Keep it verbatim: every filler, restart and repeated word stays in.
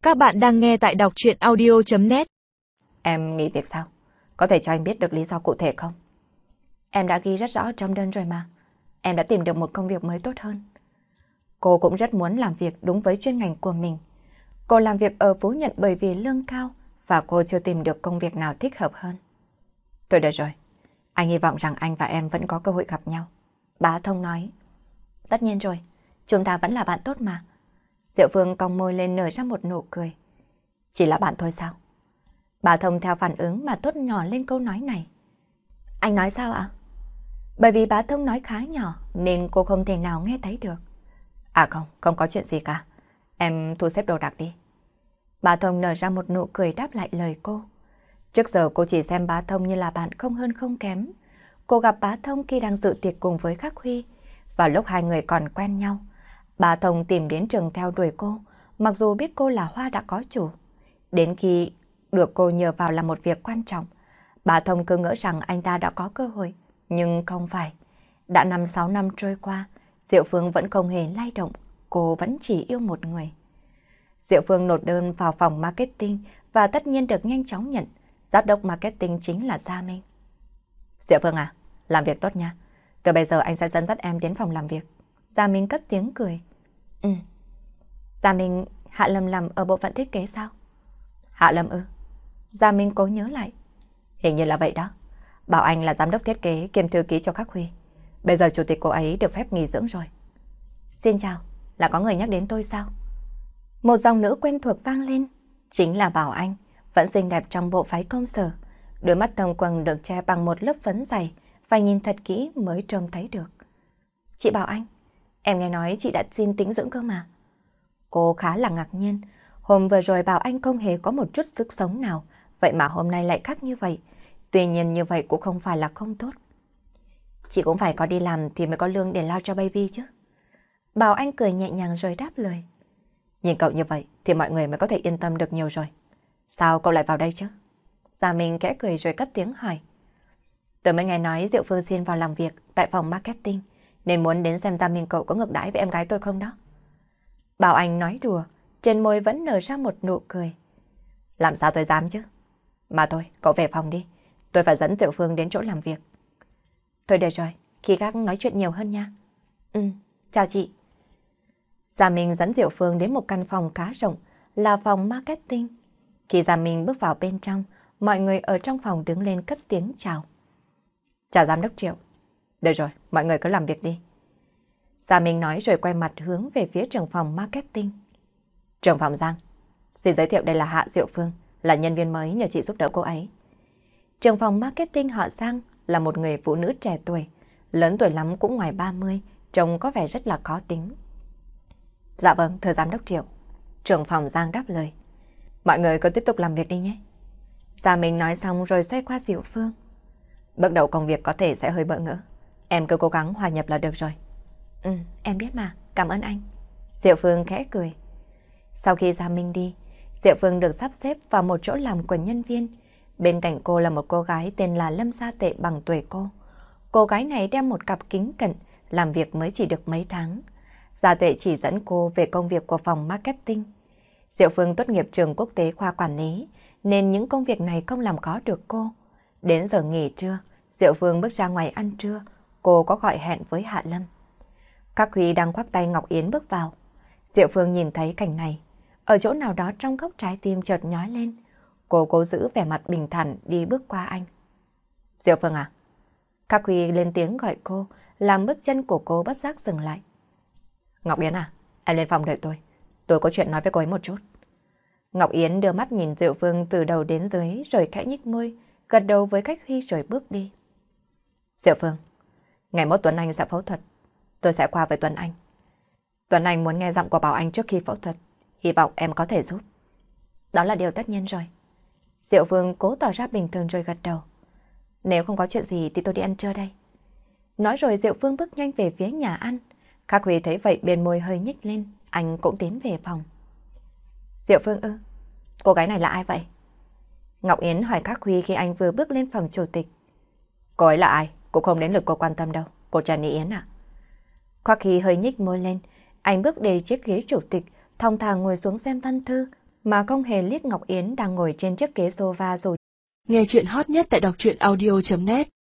Các bạn đang nghe tại đọc truyện audio chấm net. Em nghỉ việc sao? Có thể cho anh biết được lý do cụ thể không? Em đã ghi rất rõ trong đơn rồi mà. Em đã tìm được một công việc mới tốt hơn. Cô cũng rất muốn làm việc đúng với chuyên ngành của mình. Cô làm việc ở Phú Nhuận bởi vì lương cao và cô chưa tìm được công việc nào thích hợp hơn. Tôi được rồi. Anh hy vọng rằng anh và em vẫn có cơ hội gặp nhau. Bá Thông nói. Tất nhiên rồi, chúng ta vẫn là bạn tốt mà. Diệu Phương cong môi lên nở ra một nụ cười. Chỉ là bạn thôi sao? Bá Thông theo phản ứng mà tốt nhỏ lên câu nói này. Anh nói sao ạ? Bởi vì Bá Thông nói khá nhỏ nên cô không thể nào nghe thấy được. À không, không có chuyện gì cả. Em thu xếp đồ đạc đi. Bá Thông nở ra một nụ cười đáp lại lời cô. Trước giờ cô chỉ xem Bá Thông như là bạn không hơn không kém. Cô gặp Bá Thông khi đang dự tiệc cùng với Khắc Huy. Vào lúc hai người còn quen nhau, Bá Thông tìm đến trường theo đuổi cô, mặc dù biết cô là hoa đã có chủ. Đến khi được cô nhờ vào làm một việc quan trọng, Bá Thông cứ ngỡ rằng anh ta đã có cơ hội, nhưng không phải. Đã năm sáu năm trôi qua, Diệu Phương vẫn không hề lay động, cô vẫn chỉ yêu một người. Diệu Phương nộp đơn vào phòng marketing và tất nhiên được nhanh chóng nhận. Giám đốc marketing chính là Gia Minh. Diệu Phương à, làm việc tốt nha. Từ bây giờ anh sẽ dẫn dắt em đến phòng làm việc. Gia Minh cất tiếng cười. Ừ. Gia Minh, Hạ Lâm làm ở bộ phận thiết kế sao? Hạ Lâm ư? Gia Minh cố nhớ lại. Hình như là vậy đó. Bảo anh là giám đốc thiết kế kiêm thư ký cho Khắc Huy. Bây giờ chủ tịch cô ấy được phép nghỉ dưỡng rồi. Xin chào, là có người nhắc đến tôi sao? Một giọng nữ quen thuộc vang lên. Chính là Bảo Anh, vẫn xinh đẹp trong bộ váy công sở. Đôi mắt thâm quầng được che bằng một lớp phấn dày và nhìn thật kỹ mới trông thấy được. Chị Bảo Anh, em nghe nói chị đã xin tĩnh dưỡng cơ mà. Cô khá là ngạc nhiên. Hôm vừa rồi Bảo Anh không hề có một chút sức sống nào, vậy mà hôm nay lại khác như vậy. Tuy nhiên như vậy cũng không phải là không tốt. Chị cũng phải có đi làm thì mới có lương để lo cho baby chứ. Bảo Anh cười nhẹ nhàng rồi đáp lời. Nhìn cậu như vậy thì mọi người mới có thể yên tâm được nhiều rồi. Sao cậu lại vào đây chứ? Gia Minh kẽ cười rồi cất tiếng hỏi. Tôi mới nghe nói Diệu Phương xin vào làm việc tại phòng marketing, nên muốn đến xem Gia Minh cậu có ngược đãi với em gái tôi không đó. Bảo Anh nói đùa, trên môi vẫn nở ra một nụ cười. Làm sao tôi dám chứ? Mà thôi, cậu về phòng đi. Tôi phải dẫn Diệu Phương đến chỗ làm việc. Thôi được rồi, khi khác nói chuyện nhiều hơn nha. Ừ, chào chị. Gia Minh dẫn Diệu Phương đến một căn phòng khá rộng, là phòng marketing. Khi Gia Minh bước vào bên trong, mọi người ở trong phòng đứng lên cất tiếng chào. Chào giám đốc Triệu. Được rồi, mọi người cứ làm việc đi. Gia Minh nói rồi quay mặt hướng về phía trưởng phòng marketing. Trưởng phòng Giang, xin giới thiệu đây là Hạ Diệu Phương, là nhân viên mới nhờ chị giúp đỡ cô ấy. Trưởng phòng marketing họ Giang là một người phụ nữ trẻ tuổi, lớn tuổi lắm cũng ngoài ba mươi, trông có vẻ rất là khó tính. Dạ vâng, thưa giám đốc Triệu. Trưởng phòng Giang đáp lời. Mọi người cứ tiếp tục làm việc đi nhé. Gia Minh nói xong rồi xoay qua Diệu Phương. Bước đầu công việc có thể sẽ hơi bỡ ngỡ. Em cứ cố gắng hòa nhập là được rồi. Ừ, em biết mà, cảm ơn anh. Diệu Phương khẽ cười. Sau khi Gia Minh đi, Diệu Phương được sắp xếp vào một chỗ làm của nhân viên. Bên cạnh cô là một cô gái tên là Lâm Gia Tệ bằng tuổi cô. Cô gái này đeo một cặp kính cận, làm việc mới chỉ được mấy tháng. Gia Tuệ chỉ dẫn cô về công việc của phòng marketing. Diệu Phương tốt nghiệp trường quốc tế khoa quản lý, nên những công việc này không làm khó được cô. Đến giờ nghỉ trưa, Diệu Phương bước ra ngoài ăn trưa, cô có gọi hẹn với Hạ Lâm. Các Huy đang khoác tay Ngọc Yến bước vào. Diệu Phương nhìn thấy cảnh này, ở chỗ nào đó trong góc trái tim chợt nhói lên. Cô cố giữ vẻ mặt bình thản đi bước qua anh. Diệu Phương à? Các Huy lên tiếng gọi cô, làm bước chân của cô bất giác dừng lại. Ngọc Yến à, em lên phòng đợi tôi. Tôi có chuyện nói với cô ấy một chút. Ngọc Yến đưa mắt nhìn Diệu Phương từ đầu đến dưới rồi khẽ nhích môi, gật đầu với Khách Huy rồi bước đi. Diệu Phương, ngày mốt Tuấn Anh sẽ phẫu thuật. Tôi sẽ qua với Tuấn Anh. Tuấn Anh muốn nghe giọng của Bảo Anh trước khi phẫu thuật. Hy vọng em có thể giúp. Đó là điều tất nhiên rồi. Diệu Phương cố tỏ ra bình thường rồi gật đầu. Nếu không có chuyện gì thì tôi đi ăn trưa đây. Nói rồi Diệu Phương bước nhanh về phía nhà ăn. Khắc Huy thấy vậy bên môi hơi nhếch lên, anh cũng tiến về phòng. Diệu Phương ư? Cô gái này là ai vậy? Ngọc Yến hỏi Khắc Huy khi anh vừa bước lên phòng chủ tịch. Cô ấy là ai? Cũng không đến lượt cô quan tâm đâu. Cô Trần Thị Yến à? Khắc Huy hơi nhếch môi lên, anh bước đến chiếc ghế chủ tịch, thong thả ngồi xuống xem văn thư, mà không hề liếc Ngọc Yến đang ngồi trên chiếc ghế sofa rồi. Nghe chuyện hot nhất tại đọc truyện audio chấm net